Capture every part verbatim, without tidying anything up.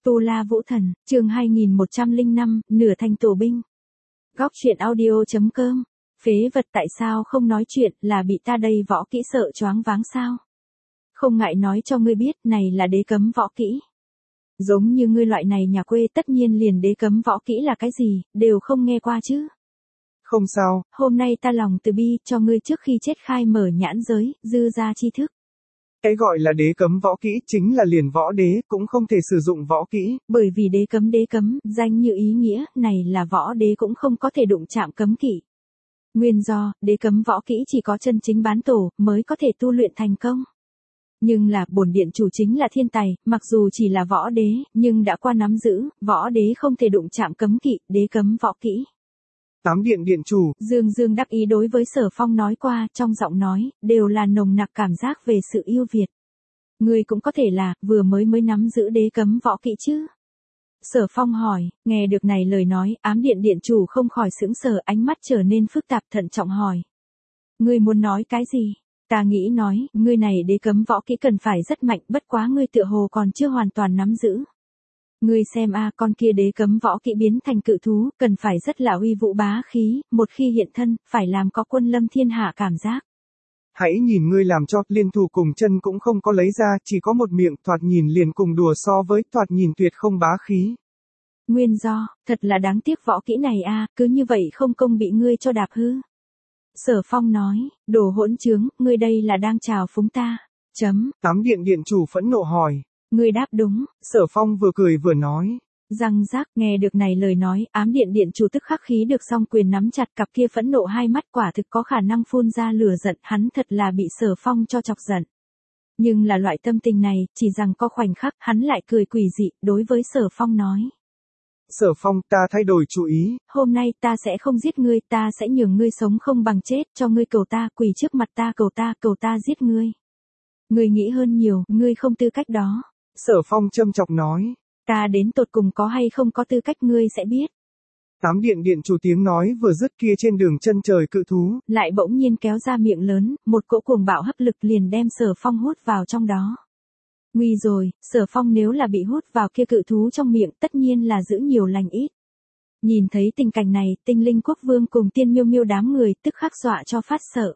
Tu La Vũ Thần, chương hai nghìn một trăm lẻ năm, nửa thành tổ binh. Góc truyện audio chấm com. Phế vật tại sao không nói chuyện, là bị ta đây võ kỹ sợ choáng váng sao? Không ngại nói cho ngươi biết, này là đế cấm võ kỹ. Giống như ngươi loại này nhà quê tất nhiên liền đế cấm võ kỹ là cái gì, đều không nghe qua chứ. Không sao, hôm nay ta lòng từ bi cho ngươi trước khi chết khai mở nhãn giới, dư ra tri thức. Cái gọi là đế cấm võ kỹ chính là liền võ đế, cũng không thể sử dụng võ kỹ. Bởi vì đế cấm đế cấm, danh như ý nghĩa, này là võ đế cũng không có thể đụng chạm cấm kỵ. Nguyên do, đế cấm võ kỹ chỉ có chân chính bán tổ, mới có thể tu luyện thành công. Nhưng là, bổn điện chủ chính là thiên tài, mặc dù chỉ là võ đế, nhưng đã qua nắm giữ, võ đế không thể đụng chạm cấm kỵ, đế cấm võ kỹ. Tám điện điện chủ. Dương Dương đắc ý đối với Sở Phong nói qua, trong giọng nói, đều là nồng nặc cảm giác về sự yêu Việt. Ngươi cũng có thể là, vừa mới mới nắm giữ đế cấm võ kỹ chứ? Sở Phong hỏi, nghe được này lời nói, ám điện điện chủ không khỏi sững sờ, ánh mắt trở nên phức tạp, thận trọng hỏi. Ngươi muốn nói cái gì? Ta nghĩ nói, ngươi này đế cấm võ kỹ cần phải rất mạnh, bất quá ngươi tựa hồ còn chưa hoàn toàn nắm giữ. Ngươi xem a, con kia đế cấm võ kỹ biến thành cự thú, cần phải rất là uy vũ bá khí, một khi hiện thân, phải làm có quân lâm thiên hạ cảm giác. Hãy nhìn ngươi làm cho, liên thủ cùng chân cũng không có lấy ra, chỉ có một miệng, thoạt nhìn liền cùng đùa so với, thoạt nhìn tuyệt không bá khí. Nguyên do, thật là đáng tiếc võ kỹ này a, cứ như vậy không công bị ngươi cho đạp hư. Sở Phong nói, đồ hỗn trướng, ngươi đây là đang chào phúng ta. Chấm. Tám điện điện chủ phẫn nộ hỏi. Ngươi đáp đúng. Sở Phong vừa cười vừa nói. Răng rác, nghe được này lời nói, ám điện điện chủ tức khắc khí được song quyền nắm chặt, cặp kia phẫn nộ hai mắt quả thực có khả năng phun ra lửa giận, hắn thật là bị Sở Phong cho chọc giận. Nhưng là loại tâm tình này, chỉ rằng có khoảnh khắc, hắn lại cười quỷ dị, đối với Sở Phong nói. Sở Phong, ta thay đổi chủ ý. Hôm nay ta sẽ không giết ngươi, ta sẽ nhường ngươi sống không bằng chết, cho ngươi cầu ta, quỳ trước mặt ta cầu ta, cầu ta giết ngươi. Ngươi nghĩ hơn nhiều, ngươi không tư cách đó. Sở Phong châm chọc nói. Ta đến tột cùng có hay không có tư cách ngươi sẽ biết. Tám điện điện chủ tiếng nói vừa dứt kia trên đường chân trời cự thú. Lại bỗng nhiên kéo ra miệng lớn, một cỗ cuồng bạo hấp lực liền đem Sở Phong hút vào trong đó. Nguy rồi, Sở Phong nếu là bị hút vào kia cự thú trong miệng tất nhiên là giữ nhiều lành ít. Nhìn thấy tình cảnh này, Tinh Linh Quốc Vương cùng Tiên Miêu Miêu đám người tức khắc dọa cho phát sợ.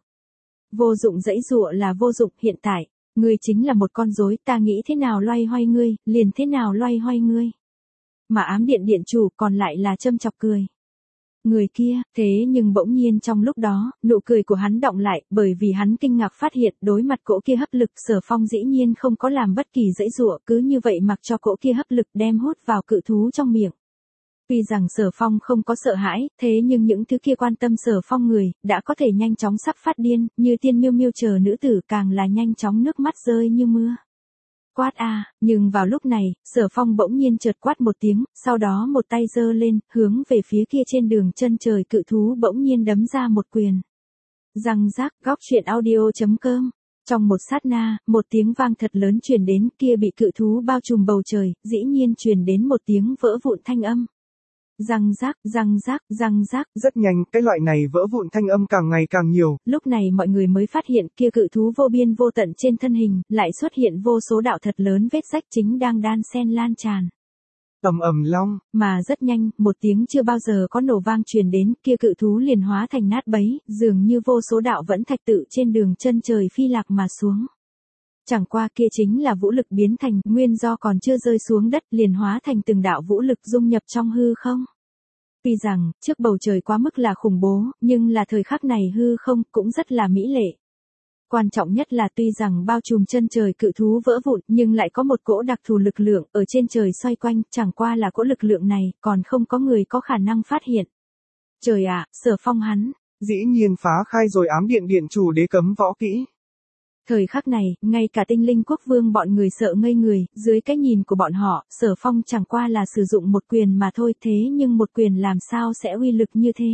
Vô dụng dãy dụa là vô dụng, hiện tại, ngươi chính là một con rối, ta nghĩ thế nào loay hoay ngươi, liền thế nào loay hoay ngươi. Mà ám điện điện chủ còn lại là châm chọc cười. Người kia, thế nhưng bỗng nhiên trong lúc đó, nụ cười của hắn đọng lại, bởi vì hắn kinh ngạc phát hiện đối mặt cỗ kia hấp lực, Sở Phong dĩ nhiên không có làm bất kỳ dãy dụa, cứ như vậy mặc cho cỗ kia hấp lực đem hút vào cự thú trong miệng. Tuy rằng Sở Phong không có sợ hãi, thế nhưng những thứ kia quan tâm Sở Phong người, đã có thể nhanh chóng sắp phát điên, như Tiên Miêu Miêu chờ nữ tử càng là nhanh chóng nước mắt rơi như mưa. Quát a, nhưng vào lúc này, Sở Phong bỗng nhiên chợt quát một tiếng, sau đó một tay giơ lên, hướng về phía kia trên đường chân trời cự thú bỗng nhiên đấm ra một quyền. Răng rác, góc truyện audio chấm com. Trong một sát na, một tiếng vang thật lớn truyền đến, kia bị cự thú bao trùm bầu trời, dĩ nhiên truyền đến một tiếng vỡ vụn thanh âm. Răng rác, răng rác, răng rác. Rất nhanh, cái loại này vỡ vụn thanh âm càng ngày càng nhiều. Lúc này mọi người mới phát hiện kia cự thú vô biên vô tận trên thân hình, lại xuất hiện vô số đạo thật lớn vết rách chính đang đan xen lan tràn. Ầm ầm long. Mà rất nhanh, một tiếng chưa bao giờ có nổ vang truyền đến, kia cự thú liền hóa thành nát bấy, dường như vô số đạo vẫn thạch tự trên đường chân trời phi lạc mà xuống. Chẳng qua kia chính là vũ lực biến thành, nguyên do còn chưa rơi xuống đất liền hóa thành từng đạo vũ lực dung nhập trong hư không. Tuy rằng, trước bầu trời quá mức là khủng bố, nhưng là thời khắc này hư không cũng rất là mỹ lệ. Quan trọng nhất là tuy rằng bao trùm chân trời cự thú vỡ vụn, nhưng lại có một cỗ đặc thù lực lượng ở trên trời xoay quanh, chẳng qua là cỗ lực lượng này, còn không có người có khả năng phát hiện. Trời ạ, Sở Phong hắn, dĩ nhiên phá khai rồi ám điện điện chủ đế cấm võ kỹ. Thời khắc này, ngay cả Tinh Linh Quốc Vương bọn người sợ ngây người, dưới cái nhìn của bọn họ, Sở Phong chẳng qua là sử dụng một quyền mà thôi, thế nhưng một quyền làm sao sẽ uy lực như thế.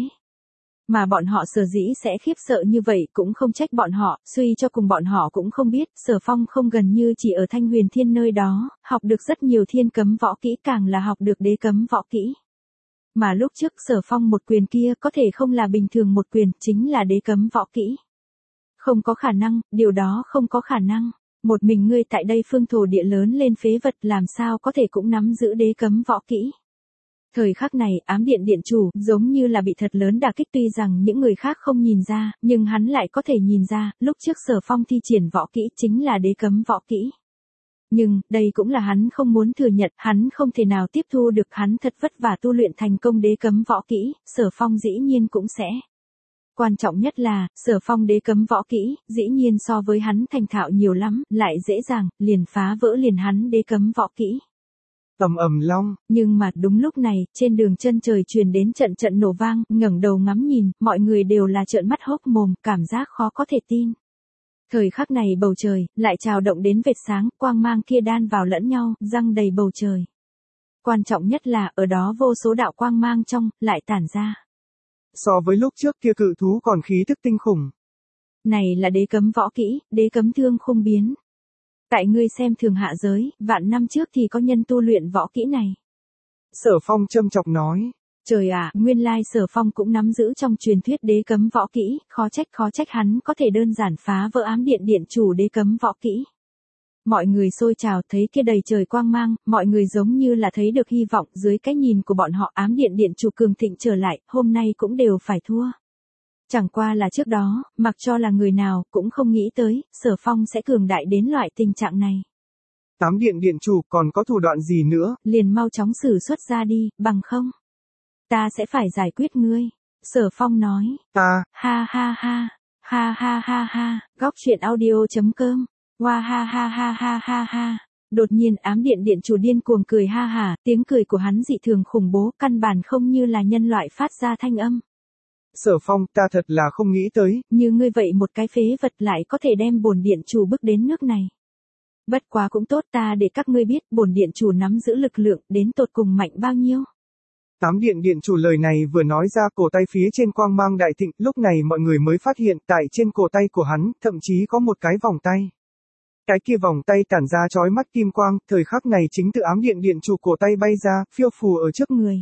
Mà bọn họ sở dĩ sẽ khiếp sợ như vậy cũng không trách bọn họ, suy cho cùng bọn họ cũng không biết, Sở Phong không gần như chỉ ở Thanh Huyền Thiên nơi đó, học được rất nhiều thiên cấm võ kỹ, càng là học được đế cấm võ kỹ. Mà lúc trước Sở Phong một quyền kia có thể không là bình thường một quyền, chính là đế cấm võ kỹ. Không có khả năng, điều đó không có khả năng. Một mình ngươi tại đây phương thổ địa lớn lên phế vật làm sao có thể cũng nắm giữ đế cấm võ kỹ. Thời khắc này, ám điện điện chủ, giống như là bị thật lớn đả kích, tuy rằng những người khác không nhìn ra, nhưng hắn lại có thể nhìn ra, lúc trước Sở Phong thi triển võ kỹ chính là đế cấm võ kỹ. Nhưng, đây cũng là hắn không muốn thừa nhận, hắn không thể nào tiếp thu được, hắn thật vất vả tu luyện thành công đế cấm võ kỹ, Sở Phong dĩ nhiên cũng sẽ. Quan trọng nhất là, Sở Phong đế cấm võ kỹ, dĩ nhiên so với hắn thành thạo nhiều lắm, lại dễ dàng, liền phá vỡ liền hắn đế cấm võ kỹ. Ầm ầm long. Nhưng mà đúng lúc này, trên đường chân trời truyền đến trận trận nổ vang, ngẩng đầu ngắm nhìn, mọi người đều là trợn mắt hốc mồm, cảm giác khó có thể tin. Thời khắc này bầu trời, lại trào động đến vệt sáng, quang mang kia đan vào lẫn nhau, răng đầy bầu trời. Quan trọng nhất là, ở đó vô số đạo quang mang trong, lại tản ra. So với lúc trước kia cự thú còn khí thức tinh khủng. Này là đế cấm võ kỹ, đế cấm thương khung biến. Tại ngươi xem thường hạ giới, vạn năm trước thì có nhân tu luyện võ kỹ này. Sở Phong châm chọc nói. Trời ạ, nguyên lai Sở Phong cũng nắm giữ trong truyền thuyết đế cấm võ kỹ, khó trách khó trách hắn có thể đơn giản phá vỡ ám điện điện chủ đế cấm võ kỹ. Mọi người xôi trào thấy kia đầy trời quang mang, mọi người giống như là thấy được hy vọng, dưới cái nhìn của bọn họ ám điện điện chủ cường thịnh trở lại, hôm nay cũng đều phải thua. Chẳng qua là trước đó, mặc cho là người nào, cũng không nghĩ tới, Sở Phong sẽ cường đại đến loại tình trạng này. Ám điện điện chủ còn có thủ đoạn gì nữa? Liền mau chóng xử xuất ra đi, bằng không. Ta sẽ phải giải quyết ngươi. Sở Phong nói. Ta. Ha ha ha. Ha ha ha ha. Góc truyện audio chấm com. Wow ha ha ha ha ha ha. Đột nhiên ám điện điện chủ điên cuồng cười ha hả, tiếng cười của hắn dị thường khủng bố, căn bản không như là nhân loại phát ra thanh âm. Sở Phong, ta thật là không nghĩ tới. Như ngươi vậy một cái phế vật lại có thể đem bổn điện chủ bước đến nước này. Bất quá cũng tốt, ta để các ngươi biết bổn điện chủ nắm giữ lực lượng đến tột cùng mạnh bao nhiêu. Ám điện điện chủ lời này vừa nói ra, cổ tay phía trên quang mang đại thịnh, lúc này mọi người mới phát hiện tại trên cổ tay của hắn, thậm chí có một cái vòng tay. Cái kia vòng tay tản ra chói mắt kim quang, thời khắc này chính từ ám điện điện chủ cổ tay bay ra, phiêu phù ở trước người.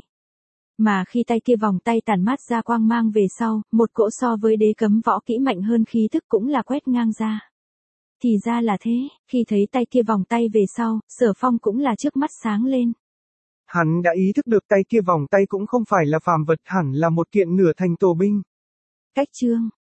Mà khi tay kia vòng tay tản mát ra quang mang về sau, một cỗ so với đế cấm võ kỹ mạnh hơn khí thức cũng là quét ngang ra. Thì ra là thế, khi thấy tay kia vòng tay về sau, Sở Phong cũng là trước mắt sáng lên. Hắn đã ý thức được tay kia vòng tay cũng không phải là phàm vật, hẳn là một kiện nửa thành tổ binh. Cách chương